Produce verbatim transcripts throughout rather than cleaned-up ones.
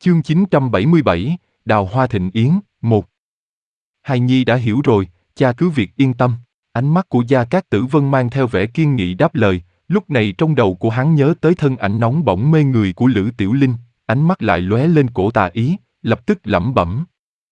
Chương chín trăm bảy mươi bảy, Đào Hoa Thịnh Yến, một. Hài Nhi đã hiểu rồi, cha cứ việc yên tâm. Ánh mắt của Gia Cát Tử Vân mang theo vẻ kiên nghị đáp lời, lúc này trong đầu của hắn nhớ tới thân ảnh nóng bỏng mê người của Lữ Tiểu Linh, ánh mắt lại lóe lên cổ tà ý, lập tức lẩm bẩm.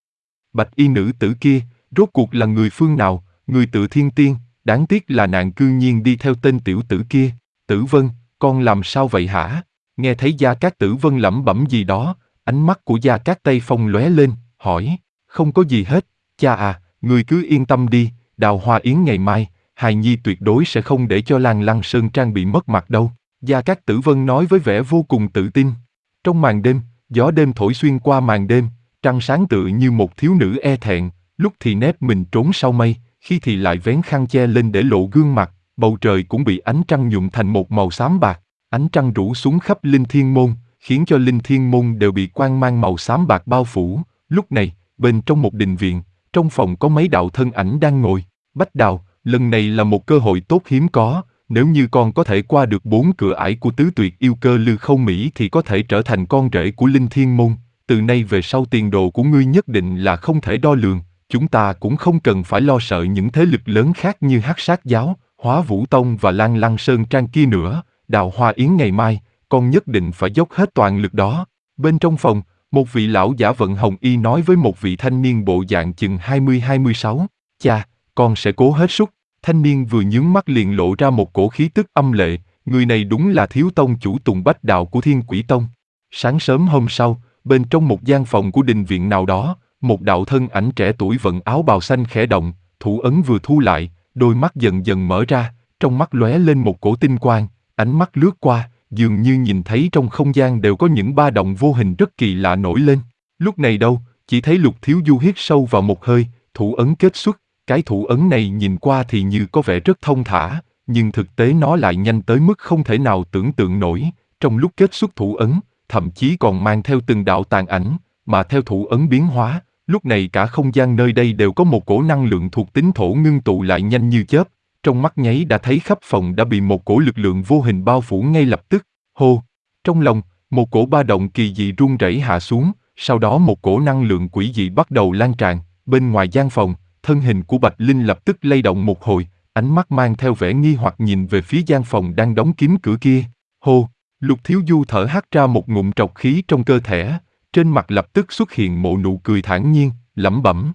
Bạch y nữ tử kia, rốt cuộc là người phương nào, người tự thiên tiên, đáng tiếc là nàng cư nhiên đi theo tên tiểu tử kia. Tử Vân, con làm sao vậy hả? Nghe thấy Gia Cát Tử Vân lẩm bẩm gì đó, ánh mắt của Gia Cát Tây Phong lóe lên, hỏi, không có gì hết, cha à, người cứ yên tâm đi, Đào Hoa Yến ngày mai, Hài Nhi tuyệt đối sẽ không để cho Lan Lăng Sơn Trang bị mất mặt đâu. Gia Cát Tử Vân nói với vẻ vô cùng tự tin. Trong màn đêm, gió đêm thổi xuyên qua màn đêm, trăng sáng tựa như một thiếu nữ e thẹn, lúc thì nép mình trốn sau mây, khi thì lại vén khăn che lên để lộ gương mặt, bầu trời cũng bị ánh trăng nhuộm thành một màu xám bạc, ánh trăng rủ xuống khắp Linh Thiên Môn, khiến cho Linh Thiên Môn đều bị quang mang màu xám bạc bao phủ. Lúc này, bên trong một đình viện, trong phòng có mấy đạo thân ảnh đang ngồi. Bách Đào, lần này là một cơ hội tốt hiếm có, nếu như con có thể qua được bốn cửa ải của tứ tuyệt yêu cơ Lư Khâu Mỹ thì có thể trở thành con rể của Linh Thiên Môn. Từ nay về sau tiền đồ của ngươi nhất định là không thể đo lường, chúng ta cũng không cần phải lo sợ những thế lực lớn khác như Hắc Sát Giáo, Hóa Vũ Tông và Lan Lăng Sơn Trang kia nữa. Đào Hoa Yến ngày mai, con nhất định phải dốc hết toàn lực đó. Bên trong phòng, một vị lão giả vận hồng y nói với một vị thanh niên bộ dạng chừng hai mươi hai mươi sáu, cha, con sẽ cố hết sức. Thanh niên vừa nhướng mắt liền lộ ra một cổ khí tức âm lệ, người này đúng là thiếu tông chủ Tùng Bách Đạo của Thiên Quỷ Tông. Sáng sớm hôm sau, bên trong một gian phòng của đình viện nào đó, một đạo thân ảnh trẻ tuổi vận áo bào xanh khẽ động, thủ ấn vừa thu lại, đôi mắt dần dần mở ra, trong mắt lóe lên một cổ tinh quang, ánh mắt lướt qua, dường như nhìn thấy trong không gian đều có những ba động vô hình rất kỳ lạ nổi lên. Lúc này đâu, chỉ thấy Lục Thiếu Du hít sâu vào một hơi, thủ ấn kết xuất, cái thủ ấn này nhìn qua thì như có vẻ rất thông thả, nhưng thực tế nó lại nhanh tới mức không thể nào tưởng tượng nổi. Trong lúc kết xuất thủ ấn, thậm chí còn mang theo từng đạo tàn ảnh, mà theo thủ ấn biến hóa, lúc này cả không gian nơi đây đều có một cổ năng lượng thuộc tính thổ ngưng tụ lại nhanh như chớp, trong mắt nháy đã thấy khắp phòng đã bị một cổ lực lượng vô hình bao phủ ngay lập tức. Hô! Trong lòng, một cổ ba động kỳ dị rung rẩy hạ xuống, sau đó một cổ năng lượng quỷ dị bắt đầu lan tràn. Bên ngoài gian phòng, thân hình của Bạch Linh lập tức lay động một hồi, ánh mắt mang theo vẻ nghi hoặc nhìn về phía gian phòng đang đóng kín cửa kia. Hô! Lục Thiếu Du thở hắt ra một ngụm trọc khí trong cơ thể, trên mặt lập tức xuất hiện một nụ cười thản nhiên, lẩm bẩm.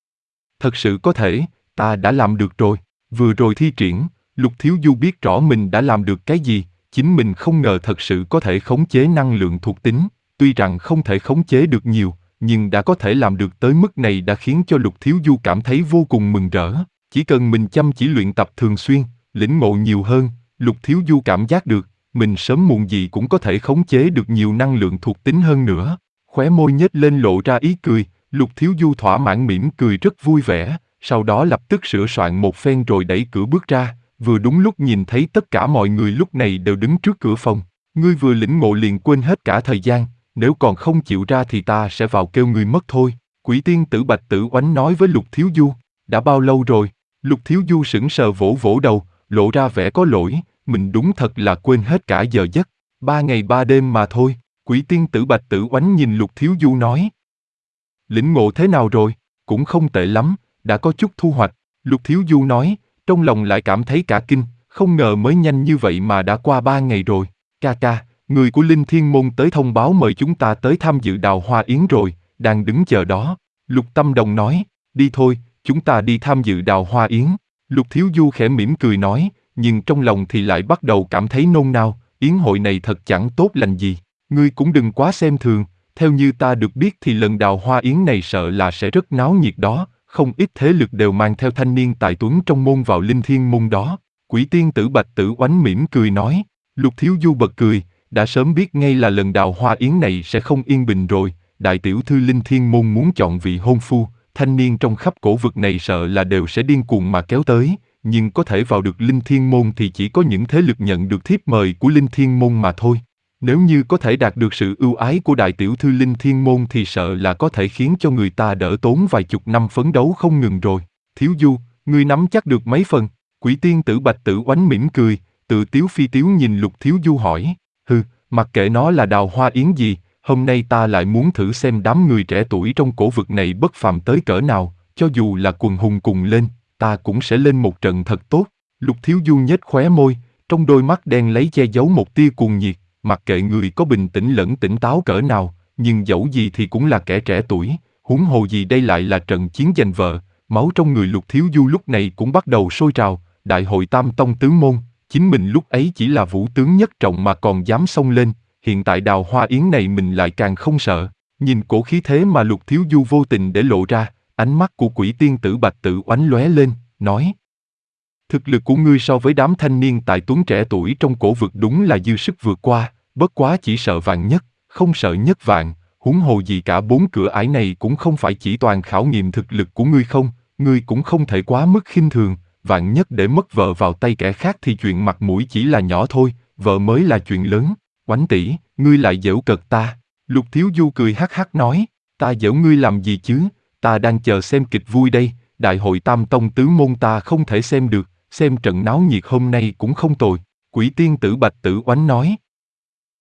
Thật sự có thể, ta đã làm được rồi. Vừa rồi thi triển, Lục Thiếu Du biết rõ mình đã làm được cái gì, chính mình không ngờ thật sự có thể khống chế năng lượng thuộc tính, tuy rằng không thể khống chế được nhiều, nhưng đã có thể làm được tới mức này đã khiến cho Lục Thiếu Du cảm thấy vô cùng mừng rỡ. Chỉ cần mình chăm chỉ luyện tập thường xuyên, lĩnh ngộ nhiều hơn, Lục Thiếu Du cảm giác được, mình sớm muộn gì cũng có thể khống chế được nhiều năng lượng thuộc tính hơn nữa. Khóe môi nhếch lên lộ ra ý cười, Lục Thiếu Du thỏa mãn mỉm cười rất vui vẻ, sau đó lập tức sửa soạn một phen rồi đẩy cửa bước ra, vừa đúng lúc nhìn thấy tất cả mọi người lúc này đều đứng trước cửa phòng. Ngươi vừa lĩnh ngộ liền quên hết cả thời gian, nếu còn không chịu ra thì ta sẽ vào kêu ngươi mất thôi. Quỷ tiên tử Bạch Tử Oánh nói với Lục Thiếu Du. Đã bao lâu rồi? Lục Thiếu Du sững sờ vỗ vỗ đầu, lộ ra vẻ có lỗi, mình đúng thật là quên hết cả giờ giấc. Ba ngày ba đêm mà thôi. Quỷ tiên tử Bạch Tử Oánh nhìn Lục Thiếu Du nói. Lĩnh ngộ thế nào rồi? Cũng không tệ lắm, đã có chút thu hoạch. Lục Thiếu Du nói, trong lòng lại cảm thấy cả kinh, không ngờ mới nhanh như vậy mà đã qua ba ngày rồi. Ca ca, người của Linh Thiên Môn tới thông báo mời chúng ta tới tham dự Đào Hoa Yến rồi, đang đứng chờ đó. Lục Tâm Đồng nói, đi thôi, chúng ta đi tham dự Đào Hoa Yến. Lục Thiếu Du khẽ mỉm cười nói, nhưng trong lòng thì lại bắt đầu cảm thấy nôn nao, yến hội này thật chẳng tốt lành gì. Ngươi cũng đừng quá xem thường, theo như ta được biết thì lần Đào Hoa Yến này sợ là sẽ rất náo nhiệt đó, không ít thế lực đều mang theo thanh niên tài tuấn trong môn vào Linh Thiên Môn đó. Quỷ tiên tử Bạch Tử Oánh mỉm cười nói. Lục Thiếu Du bật cười, đã sớm biết ngay là lần Đào Hoa Yến này sẽ không yên bình rồi, đại tiểu thư Linh Thiên Môn muốn chọn vị hôn phu, thanh niên trong khắp cổ vực này sợ là đều sẽ điên cuồng mà kéo tới, nhưng có thể vào được Linh Thiên Môn thì chỉ có những thế lực nhận được thiếp mời của Linh Thiên Môn mà thôi. Nếu như có thể đạt được sự ưu ái của đại tiểu thư Linh Thiên Môn thì sợ là có thể khiến cho người ta đỡ tốn vài chục năm phấn đấu không ngừng rồi. Thiếu Du, ngươi nắm chắc được mấy phần? Quỷ tiên tử Bạch Tử Oánh mỉm cười, tự tiếu phi tiếu nhìn Lục Thiếu Du hỏi. Hừ, mặc kệ nó là Đào Hoa Yến gì, Hôm nay ta lại muốn thử xem đám người trẻ tuổi trong cổ vực này bất phàm tới cỡ nào, cho dù là quần hùng cùng lên, ta cũng sẽ lên một trận thật tốt. Lục Thiếu Du nhếch khóe môi, trong đôi mắt đen lấy che giấu một tia cuồng nhiệt, mặc kệ người có bình tĩnh lẫn tỉnh táo cỡ nào, nhưng dẫu gì thì cũng là kẻ trẻ tuổi, huống hồ gì đây lại là trận chiến giành vợ. Máu trong người Lục Thiếu Du lúc này cũng bắt đầu sôi trào, đại hội Tam Tông tứ môn, chính mình lúc ấy chỉ là vũ tướng nhất trọng mà còn dám xông lên, hiện tại Đào Hoa Yến này mình lại càng không sợ. Nhìn cổ khí thế mà Lục Thiếu Du vô tình để lộ ra, ánh mắt của Quỷ Tiên Tử Bạch Tự oánh lóe lên, nói: thực lực của ngươi so với đám thanh niên tài tuấn trẻ tuổi trong cổ vực đúng là dư sức vượt qua, bất quá chỉ sợ vạn nhất, không sợ nhất vạn, huống hồ gì cả bốn cửa ải này cũng không phải chỉ toàn khảo nghiệm thực lực của ngươi không, ngươi cũng không thể quá mức khinh thường, vạn nhất để mất vợ vào tay kẻ khác thì chuyện mặt mũi chỉ là nhỏ thôi, vợ mới là chuyện lớn. Oánh tỷ, ngươi lại giễu cợt ta. Lục Thiếu Du cười hắc hắc nói: ta giễu ngươi làm gì chứ, ta đang chờ xem kịch vui đây, đại hội Tam Tông tứ môn ta không thể xem được, xem trận náo nhiệt hôm nay cũng không tồi. Quỷ Tiên Tử Bạch Tự oánh nói: